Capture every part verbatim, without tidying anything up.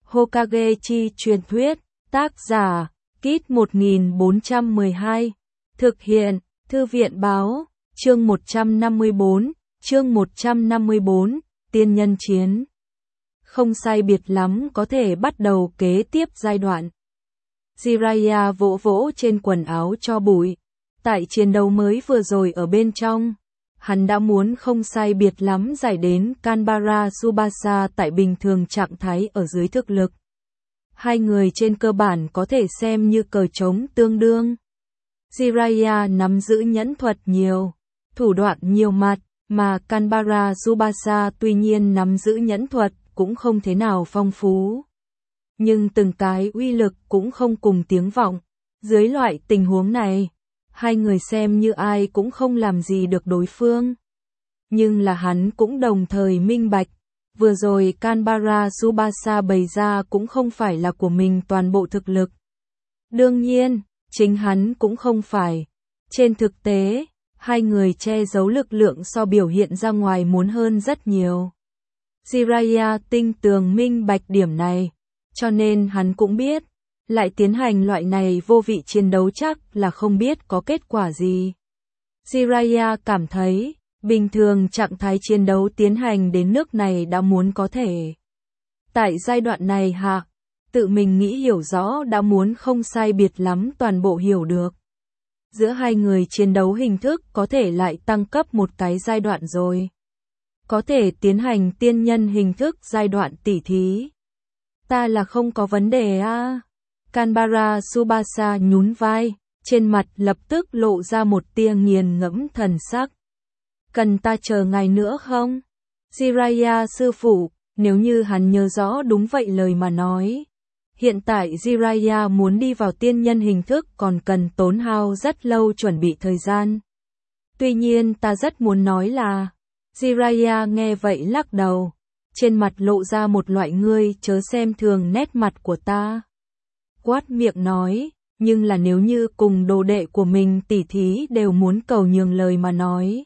Hokage chi truyền thuyết, tác giả, Kit một nghìn bốn trăm mười hai, thực hiện, Thư viện báo, chương một trăm năm mươi bốn, chương một trăm năm mươi bốn, tiên nhân chiến. Không sai biệt lắm có thể bắt đầu kế tiếp giai đoạn. Jiraiya vỗ vỗ trên quần áo cho bụi. Tại chiến đấu mới vừa rồi ở bên trong, hắn đã muốn không sai biệt lắm giải đến Kanbara Tsubasa tại bình thường trạng thái ở dưới thực lực. Hai người trên cơ bản có thể xem như cờ trống tương đương. Jiraiya nắm giữ nhẫn thuật nhiều, thủ đoạn nhiều mặt, mà Kanbara Tsubasa tuy nhiên nắm giữ nhẫn thuật cũng không thế nào phong phú. Nhưng từng cái uy lực cũng không cùng tiếng vọng. Dưới loại tình huống này, hai người xem như ai cũng không làm gì được đối phương. Nhưng là hắn cũng đồng thời minh bạch, vừa rồi Kanbara Tsubasa bày ra cũng không phải là của mình toàn bộ thực lực. Đương nhiên, chính hắn cũng không phải. Trên thực tế, hai người che giấu lực lượng so biểu hiện ra ngoài muốn hơn rất nhiều. Jiraiya tinh tường minh bạch điểm này, cho nên hắn cũng biết, lại tiến hành loại này vô vị chiến đấu chắc là không biết có kết quả gì. Jiraiya cảm thấy, bình thường trạng thái chiến đấu tiến hành đến nước này đã muốn có thể. Tại giai đoạn này hạ, tự mình nghĩ hiểu rõ đã muốn không sai biệt lắm toàn bộ hiểu được. Giữa hai người chiến đấu hình thức có thể lại tăng cấp một cái giai đoạn rồi. Có thể tiến hành tiên nhân hình thức giai đoạn tỉ thí. Ta là không có vấn đề à. Kanbara Tsubasa nhún vai, trên mặt lập tức lộ ra một tia nghiền ngẫm thần sắc. Cần ta chờ ngày nữa không? Jiraiya sư phụ, nếu như hắn nhớ rõ đúng vậy lời mà nói. Hiện tại Jiraiya muốn đi vào tiên nhân hình thức còn cần tốn hao rất lâu chuẩn bị thời gian. Tuy nhiên ta rất muốn nói là, Jiraiya nghe vậy lắc đầu, trên mặt lộ ra một loại ngươi chớ xem thường nét mặt của ta. Quát miệng nói, nhưng là nếu như cùng đồ đệ của mình tỉ thí đều muốn cầu nhường lời mà nói.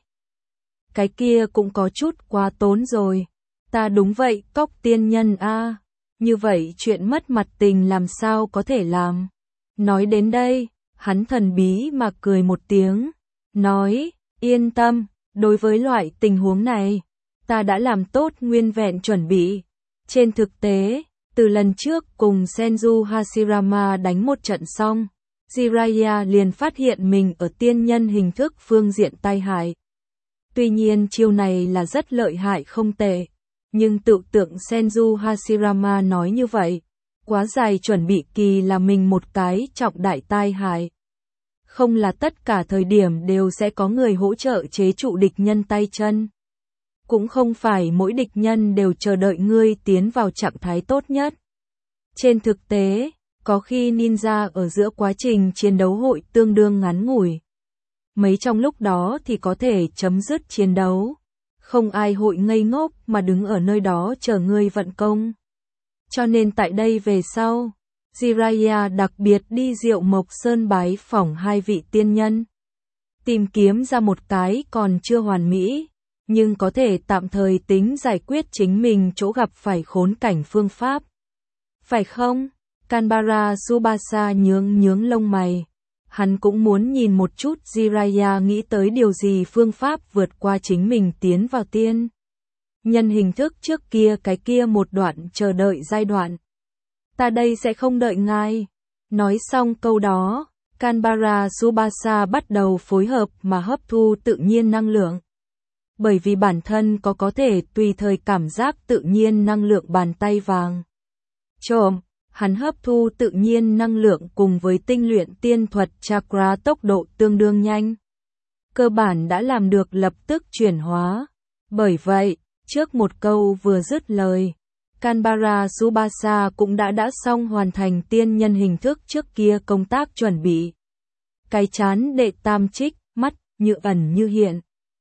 Cái kia cũng có chút quá tốn rồi. Ta đúng vậy, cóc tiên nhân a. Như vậy chuyện mất mặt tình làm sao có thể làm. Nói đến đây, hắn thần bí mà cười một tiếng. Nói, yên tâm, đối với loại tình huống này, ta đã làm tốt nguyên vẹn chuẩn bị. Trên thực tế, từ lần trước cùng Senju Hashirama đánh một trận xong, Jiraiya liền phát hiện mình ở tiên nhân hình thức phương diện tai hại. Tuy nhiên chiêu này là rất lợi hại không tệ, nhưng tự tượng Senju Hashirama nói như vậy, quá dài chuẩn bị kỳ là mình một cái trọng đại tai hại. Không là tất cả thời điểm đều sẽ có người hỗ trợ chế trụ địch nhân tay chân. Cũng không phải mỗi địch nhân đều chờ đợi ngươi tiến vào trạng thái tốt nhất. Trên thực tế, có khi ninja ở giữa quá trình chiến đấu hội tương đương ngắn ngủi. Mấy trong lúc đó thì có thể chấm dứt chiến đấu. Không ai hội ngây ngốc mà đứng ở nơi đó chờ ngươi vận công. Cho nên tại đây về sau, Jiraiya đặc biệt đi Diệu Mộc Sơn bái phỏng hai vị tiên nhân. Tìm kiếm ra một cái còn chưa hoàn mỹ, nhưng có thể tạm thời tính giải quyết chính mình chỗ gặp phải khốn cảnh phương pháp. Phải không? Kanbara Tsubasa nhướng nhướng lông mày. Hắn cũng muốn nhìn một chút Jiraiya nghĩ tới điều gì phương pháp vượt qua chính mình tiến vào tiên nhân hình thức trước kia cái kia một đoạn chờ đợi giai đoạn. Ta đây sẽ không đợi ngài. Nói xong câu đó, Kanbara Tsubasa bắt đầu phối hợp mà hấp thu tự nhiên năng lượng. Bởi vì bản thân có có thể tùy thời cảm giác tự nhiên năng lượng bàn tay vàng. Trộm, hắn hấp thu tự nhiên năng lượng cùng với tinh luyện tiên thuật chakra tốc độ tương đương nhanh. Cơ bản đã làm được lập tức chuyển hóa. Bởi vậy, trước một câu vừa dứt lời, Kanbara Tsubasa cũng đã đã xong hoàn thành tiên nhân hình thức trước kia công tác chuẩn bị. Cái chán đệ tam trích, mắt như ẩn như hiện.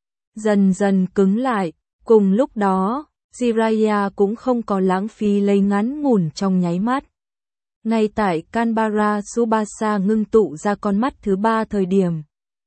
Dần dần cứng lại, cùng lúc đó, Jiraiya cũng không có lãng phí lấy ngắn ngủn trong nháy mắt. Ngay tại Kanbara Tsubasa ngưng tụ ra con mắt thứ ba thời điểm,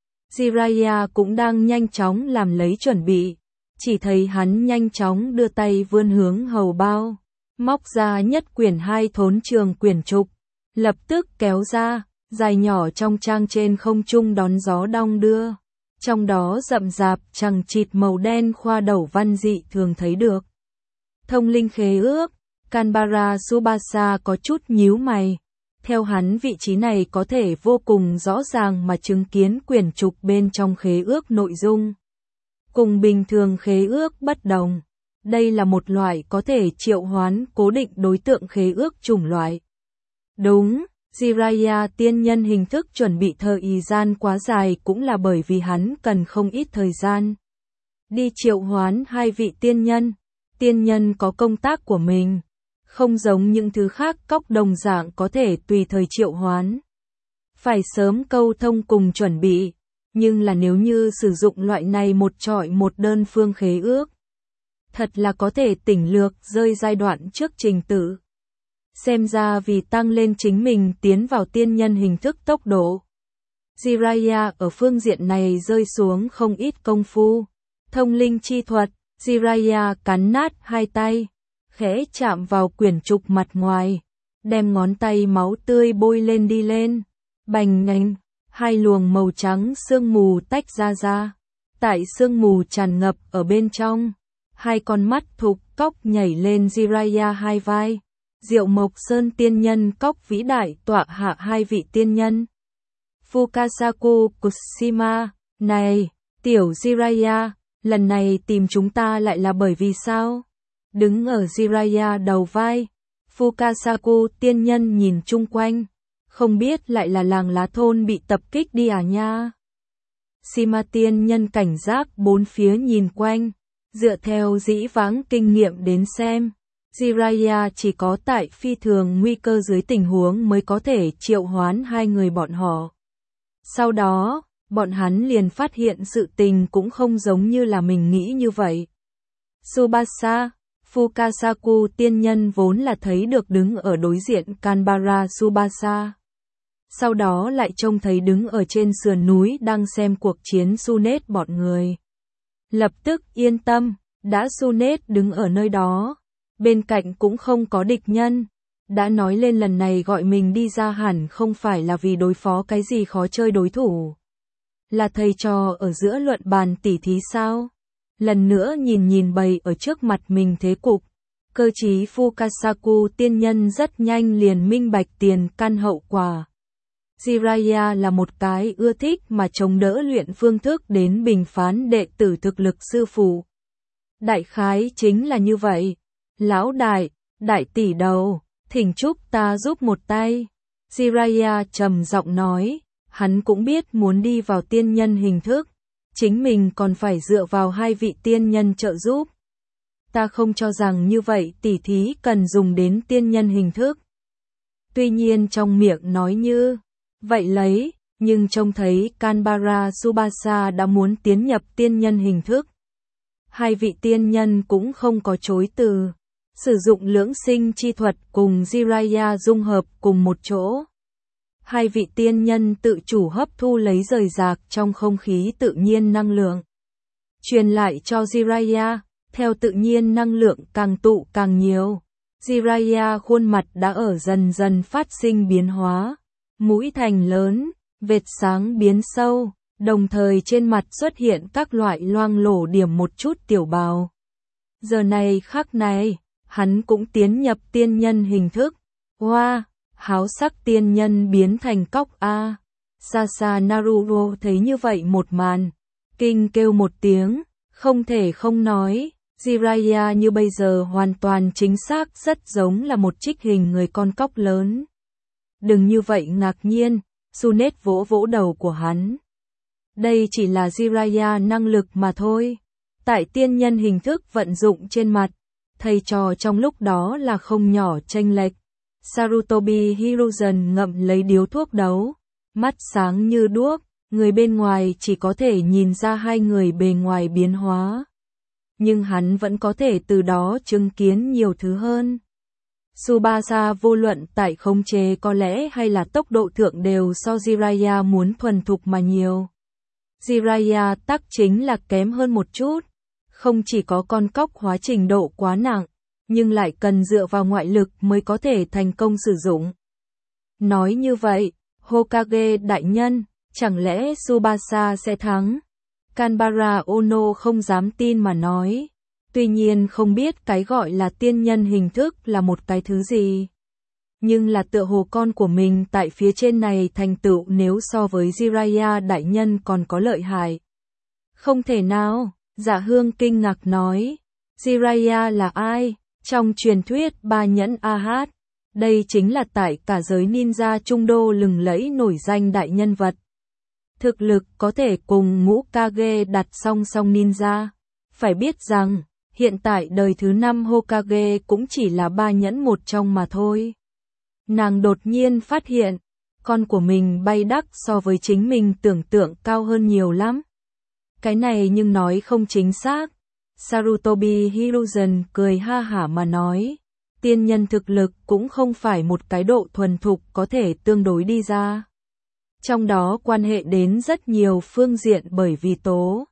Jiraiya cũng đang nhanh chóng làm lấy chuẩn bị, chỉ thấy hắn nhanh chóng đưa tay vươn hướng hầu bao, móc ra nhất quyển hai thốn trường quyển trục, lập tức kéo ra, dài nhỏ trong trang trên không trung đón gió đong đưa. Trong đó rậm rạp chằng chịt màu đen khoa đầu văn dị thường thấy được. Thông linh khế ước, Canberra Subasa có chút nhíu mày. Theo hắn vị trí này có thể vô cùng rõ ràng mà chứng kiến quyển trục bên trong khế ước nội dung. Cùng bình thường khế ước bất đồng. Đây là một loại có thể triệu hoán cố định đối tượng khế ước chủng loại. Đúng, Jiraiya tiên nhân hình thức chuẩn bị thời gian quá dài cũng là bởi vì hắn cần không ít thời gian. Đi triệu hoán hai vị tiên nhân. Tiên nhân có công tác của mình. Không giống những thứ khác cóc đồng dạng có thể tùy thời triệu hoán. Phải sớm câu thông cùng chuẩn bị. Nhưng là nếu như sử dụng loại này một trọi một đơn phương khế ước. Thật là có thể tỉnh lược rơi giai đoạn trước trình tự. Xem ra vì tăng lên chính mình tiến vào tiên nhân hình thức tốc độ. Jiraiya ở phương diện này rơi xuống không ít công phu. Thông linh chi thuật, Jiraiya cắn nát hai tay. Khẽ chạm vào quyển trục mặt ngoài. Đem ngón tay máu tươi bôi lên đi lên. Bành nhánh, hai luồng màu trắng sương mù tách ra ra. Tại sương mù tràn ngập ở bên trong. Hai con mắt thục cóc nhảy lên Jiraiya hai vai. Diệu Mộc Sơn tiên nhân cóc vĩ đại tọa hạ hai vị tiên nhân. Fukasaku Kushima, này, tiểu Jiraiya, lần này tìm chúng ta lại là bởi vì sao? Đứng ở Jiraiya đầu vai, Fukasaku tiên nhân nhìn chung quanh, không biết lại là làng lá thôn bị tập kích đi à nha. Shima tiên nhân cảnh giác bốn phía nhìn quanh, dựa theo dĩ vãng kinh nghiệm đến xem. Jiraiya chỉ có tại phi thường nguy cơ dưới tình huống mới có thể triệu hoán hai người bọn họ. Sau đó, bọn hắn liền phát hiện sự tình cũng không giống như là mình nghĩ như vậy. Subasa, Fukasaku tiên nhân vốn là thấy được đứng ở đối diện Canberra Subasa. Sau đó lại trông thấy đứng ở trên sườn núi đang xem cuộc chiến Sunet bọn người. Lập tức yên tâm, đã Sunet đứng ở nơi đó. Bên cạnh cũng không có địch nhân. Đã nói lên lần này gọi mình đi ra hẳn không phải là vì đối phó cái gì khó chơi đối thủ. Là thầy trò ở giữa luận bàn tỉ thí sao? Lần nữa nhìn nhìn bầy ở trước mặt mình thế cục. Cơ trí Fukasaku tiên nhân rất nhanh liền minh bạch tiền căn hậu quả. Jiraiya là một cái ưa thích mà chống đỡ luyện phương thức đến bình phán đệ tử thực lực sư phụ. Đại khái chính là như vậy. Lão đại, đại tỷ đầu, thỉnh chúc ta giúp một tay. Jiraiya trầm giọng nói, hắn cũng biết muốn đi vào tiên nhân hình thức, chính mình còn phải dựa vào hai vị tiên nhân trợ giúp. Ta không cho rằng như vậy tỉ thí cần dùng đến tiên nhân hình thức. Tuy nhiên trong miệng nói như vậy lấy, nhưng trông thấy Canberra Subasa đã muốn tiến nhập tiên nhân hình thức. Hai vị tiên nhân cũng không có chối từ. Sử dụng lưỡng sinh chi thuật cùng Jiraiya dung hợp cùng một chỗ. Hai vị tiên nhân tự chủ hấp thu lấy rời rạc trong không khí tự nhiên năng lượng. Truyền lại cho Jiraiya, theo tự nhiên năng lượng càng tụ càng nhiều. Jiraiya khuôn mặt đã ở dần dần phát sinh biến hóa. Mũi thành lớn, vệt sáng biến sâu, đồng thời trên mặt xuất hiện các loại loang lổ điểm một chút tiểu bào. Giờ này khắc này, hắn cũng tiến nhập tiên nhân hình thức. Hoa, wow, háo sắc tiên nhân biến thành cóc A. Sasa Naruto thấy như vậy một màn. Kinh kêu một tiếng, không thể không nói. Jiraiya như bây giờ hoàn toàn chính xác rất giống là một trích hình người con cóc lớn. Đừng như vậy ngạc nhiên, Sunet vỗ vỗ đầu của hắn. Đây chỉ là Jiraiya năng lực mà thôi. Tại tiên nhân hình thức vận dụng trên mặt. Thầy trò trong lúc đó là không nhỏ chênh lệch. Sarutobi Hiruzen ngậm lấy điếu thuốc đấu, mắt sáng như đuốc, người bên ngoài chỉ có thể nhìn ra hai người bề ngoài biến hóa. Nhưng hắn vẫn có thể từ đó chứng kiến nhiều thứ hơn. Tsubasa vô luận tại khống chế có lẽ hay là tốc độ thượng đều so Jiraiya muốn thuần thục mà nhiều. Jiraiya tắc chính là kém hơn một chút. Không chỉ có con cóc hóa trình độ quá nặng, nhưng lại cần dựa vào ngoại lực mới có thể thành công sử dụng. Nói như vậy, Hokage đại nhân, chẳng lẽ Tsubasa sẽ thắng? Kanbara Ono không dám tin mà nói. Tuy nhiên không biết cái gọi là tiên nhân hình thức là một cái thứ gì. Nhưng là tựa hồ con của mình tại phía trên này thành tựu nếu so với Jiraiya đại nhân còn có lợi hại. Không thể nào, Dạ Hương kinh ngạc nói. Jiraiya là ai? Trong truyền thuyết ba nhẫn a hát, đây chính là tại cả giới ninja Trung Đô lừng lẫy nổi danh đại nhân vật. Thực lực có thể cùng ngũ Kage đặt song song ninja. Phải biết rằng, hiện tại đời thứ năm Hokage cũng chỉ là ba nhẫn một trong mà thôi. Nàng đột nhiên phát hiện, con của mình bay đắc so với chính mình tưởng tượng cao hơn nhiều lắm. Cái này nhưng nói không chính xác. Sarutobi Hiruzen cười ha hả mà nói, tiên nhân thực lực cũng không phải một cái độ thuần thục có thể tương đối đi ra. Trong đó quan hệ đến rất nhiều phương diện bởi vì tố.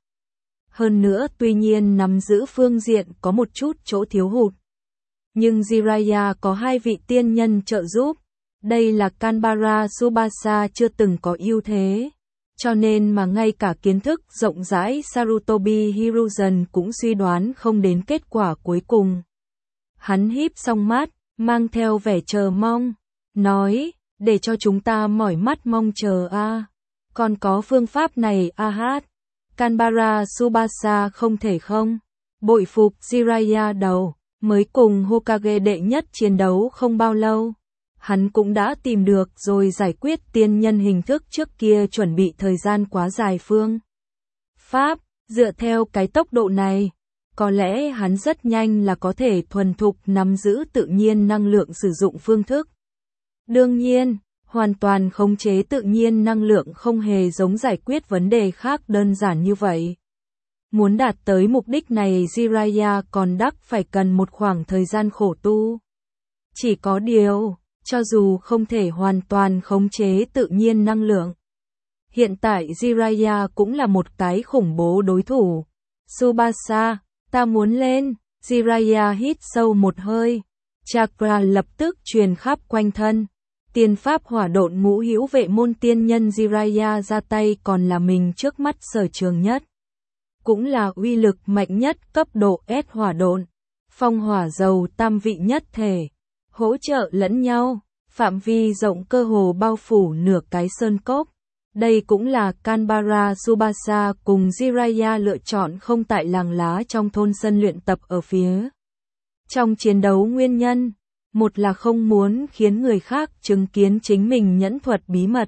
Hơn nữa tuy nhiên nắm giữ phương diện có một chút chỗ thiếu hụt. Nhưng Jiraiya có hai vị tiên nhân trợ giúp. Đây là Kanbara Tsubasa chưa từng có ưu thế. Cho nên mà ngay cả kiến thức rộng rãi Sarutobi Hiruzen cũng suy đoán không đến kết quả cuối cùng. Hắn híp xong mắt, mang theo vẻ chờ mong, nói, để cho chúng ta mỏi mắt mong chờ a. À. Còn có phương pháp này a hát. Kanbara Tsubasa không thể không. Bội phục Jiraiya đầu, mới cùng Hokage đệ nhất chiến đấu không bao lâu. Hắn cũng đã tìm được rồi giải quyết tiên nhân hình thức trước kia chuẩn bị thời gian quá dài phương. Pháp, dựa theo cái tốc độ này, có lẽ hắn rất nhanh là có thể thuần thục nắm giữ tự nhiên năng lượng sử dụng phương thức. Đương nhiên, hoàn toàn khống chế tự nhiên năng lượng không hề giống giải quyết vấn đề khác đơn giản như vậy. Muốn đạt tới mục đích này Jiraiya còn đắc phải cần một khoảng thời gian khổ tu. Chỉ có điều, cho dù không thể hoàn toàn khống chế tự nhiên năng lượng, hiện tại Jiraiya cũng là một cái khủng bố đối thủ. Tsubasa, ta muốn lên. Jiraiya hít sâu một hơi. Chakra lập tức truyền khắp quanh thân. Tiên pháp hỏa độn ngũ hữu vệ môn tiên nhân Jiraiya ra tay còn là mình trước mắt sở trường nhất. Cũng là uy lực mạnh nhất cấp độ S hỏa độn. Phong hỏa dầu tam vị nhất thể. Hỗ trợ lẫn nhau. Phạm vi rộng cơ hồ bao phủ nửa cái sơn cốc. Đây cũng là Kanbara Tsubasa cùng Jiraiya lựa chọn không tại làng lá trong thôn sân luyện tập ở phía. Trong chiến đấu nguyên nhân, một là không muốn khiến người khác chứng kiến chính mình nhẫn thuật bí mật.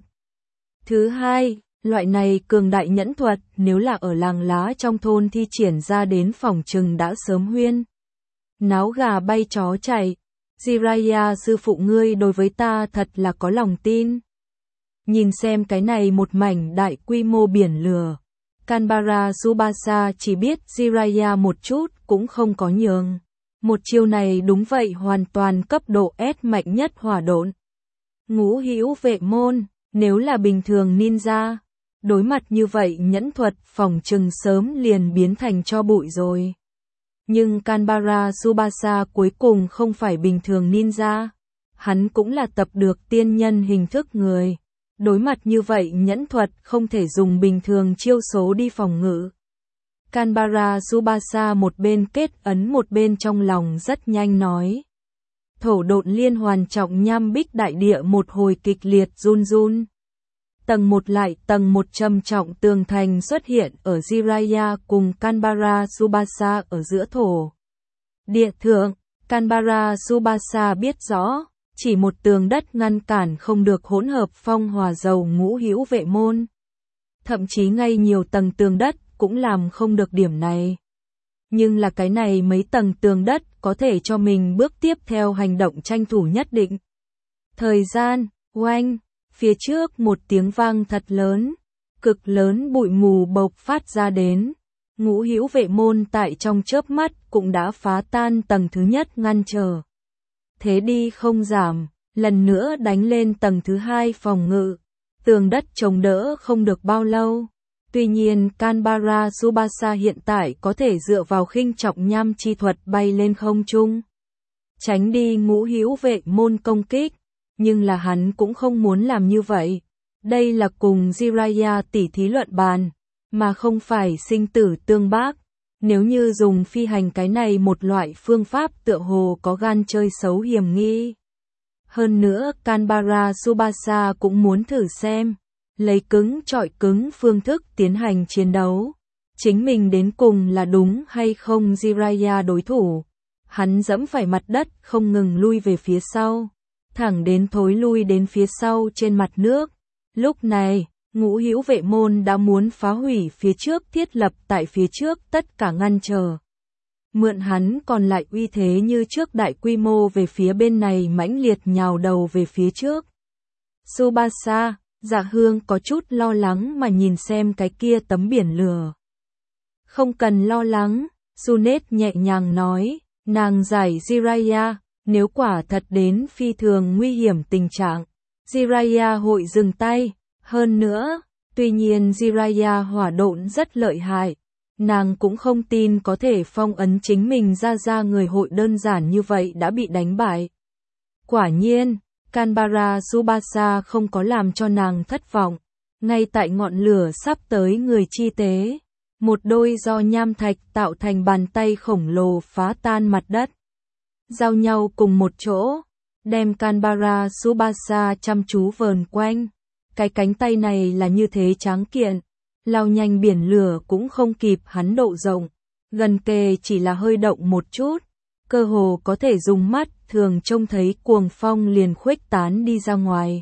Thứ hai, loại này cường đại nhẫn thuật nếu là ở làng lá trong thôn thi triển ra đến phòng trừng đã sớm huyên. Náo gà bay chó chạy. Jiraiya sư phụ ngươi đối với ta thật là có lòng tin. Nhìn xem cái này một mảnh đại quy mô biển lửa. Kanbara Tsubasa chỉ biết Jiraiya một chút cũng không có nhường. Một chiêu này đúng vậy hoàn toàn cấp độ S mạnh nhất hỏa độn. Ngũ hữu vệ môn, nếu là bình thường ninja, đối mặt như vậy nhẫn thuật phòng trừng sớm liền biến thành tro bụi rồi. Nhưng Kanbara Tsubasa cuối cùng không phải bình thường ninja. Hắn cũng là tập được tiên nhân hình thức người. Đối mặt như vậy nhẫn thuật không thể dùng bình thường chiêu số đi phòng ngự. Kanbara Tsubasa một bên kết ấn một bên trong lòng rất nhanh nói. Thổ độn liên hoàn trọng nham bích đại địa một hồi kịch liệt run run. Tầng một lại tầng một trầm trọng tường thành xuất hiện ở Jiraiya cùng Kanbara Tsubasa ở giữa thổ. Địa thượng, Kanbara Tsubasa biết rõ, chỉ một tường đất ngăn cản không được hỗn hợp phong hỏa dầu ngũ hữu vệ môn. Thậm chí ngay nhiều tầng tường đất cũng làm không được điểm này. Nhưng là cái này mấy tầng tường đất có thể cho mình bước tiếp theo hành động tranh thủ nhất định. Thời gian, oanh. Phía trước một tiếng vang thật lớn, cực lớn bụi mù bộc phát ra đến. Ngũ hữu vệ môn tại trong chớp mắt cũng đã phá tan tầng thứ nhất ngăn trở. Thế đi không giảm, lần nữa đánh lên tầng thứ hai phòng ngự. Tường đất chống đỡ không được bao lâu. Tuy nhiên Kanbara Tsubasa hiện tại có thể dựa vào khinh trọng nham chi thuật bay lên không trung. tránh đi Ngũ Hữu Vệ Môn công kích, nhưng là hắn cũng không muốn làm như vậy. Đây là cùng Jiraiya tỉ thí luận bàn, mà không phải sinh tử tương bác. Nếu như dùng phi hành cái này một loại phương pháp tựa hồ có gan chơi xấu hiểm nghi. Hơn nữa Kanbara Tsubasa cũng muốn thử xem, lấy cứng chọi cứng phương thức tiến hành chiến đấu. Chính mình đến cùng là đúng hay không Jiraiya đối thủ. Hắn dẫm phải mặt đất không ngừng lui về phía sau, thẳng đến thối lui đến phía sau trên mặt nước. Lúc này, Ngũ Hữu Vệ Môn đã muốn phá hủy phía trước thiết lập tại phía trước tất cả ngăn trở. Mượn hắn còn lại uy thế như trước đại quy mô về phía bên này mãnh liệt nhào đầu về phía trước. Tsubasa, Dạ Hương có chút lo lắng mà nhìn xem cái kia tấm biển lửa. Không cần lo lắng, Tsunade nhẹ nhàng nói, nàng giải Jiraiya, nếu quả thật đến phi thường nguy hiểm tình trạng, Jiraiya hội dừng tay. Hơn nữa, tuy nhiên Jiraiya hỏa độn rất lợi hại, nàng cũng không tin có thể phong ấn chính mình ra ra người hội đơn giản như vậy đã bị đánh bại. Quả nhiên, Kanbara Tsubasa không có làm cho nàng thất vọng, ngay tại ngọn lửa sắp tới người chi tế, một đôi do nham thạch tạo thành bàn tay khổng lồ phá tan mặt đất, giao nhau cùng một chỗ, đem Kanbara Tsubasa chăm chú vờn quanh. Cái cánh tay này là như thế tráng kiện, lao nhanh biển lửa cũng không kịp hắn độ rộng, gần kề chỉ là hơi động một chút, cơ hồ có thể dùng mắt thường trông thấy cuồng phong liền khuếch tán đi ra ngoài.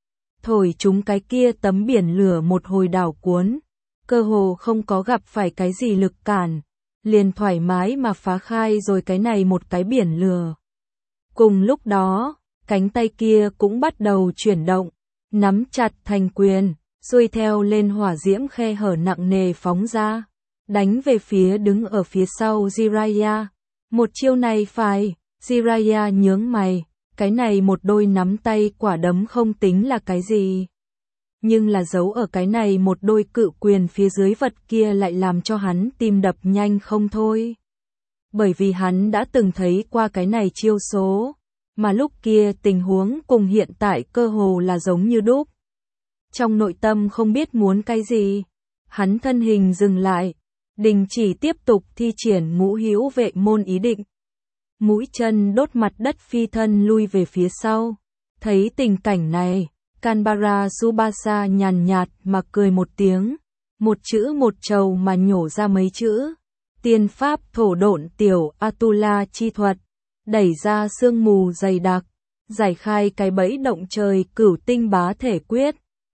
Thổi chúng cái kia tấm biển lửa một hồi đảo cuốn, cơ hồ không có gặp phải cái gì lực cản, liền thoải mái mà phá khai rồi cái này một cái biển lửa. Cùng lúc đó, cánh tay kia cũng bắt đầu chuyển động, nắm chặt thành quyền, xuôi theo lên hỏa diễm khe hở nặng nề phóng ra, đánh về phía đứng ở phía sau Jiraiya. Một chiêu này phải, Jiraiya nhướng mày, cái này một đôi nắm tay quả đấm không tính là cái gì. Nhưng là giấu ở cái này một đôi cự quyền phía dưới vật kia lại làm cho hắn tim đập nhanh không thôi. Bởi vì hắn đã từng thấy qua cái này chiêu số. Mà lúc kia tình huống cùng hiện tại cơ hồ là giống như đúc. Trong nội tâm không biết muốn cái gì, hắn thân hình dừng lại, đình chỉ tiếp tục thi triển Ngũ Hữu Vệ Môn ý định. Mũi chân đốt mặt đất phi thân lui về phía sau. Thấy tình cảnh này, Kanbara Tsubasa nhàn nhạt mà cười một tiếng, một chữ một trầu mà nhổ ra mấy chữ. Tiên pháp thổ độn tiểu Atula chi thuật. Đẩy ra sương mù dày đặc, giải khai cái bẫy động trời cửu tinh bá thể quyết.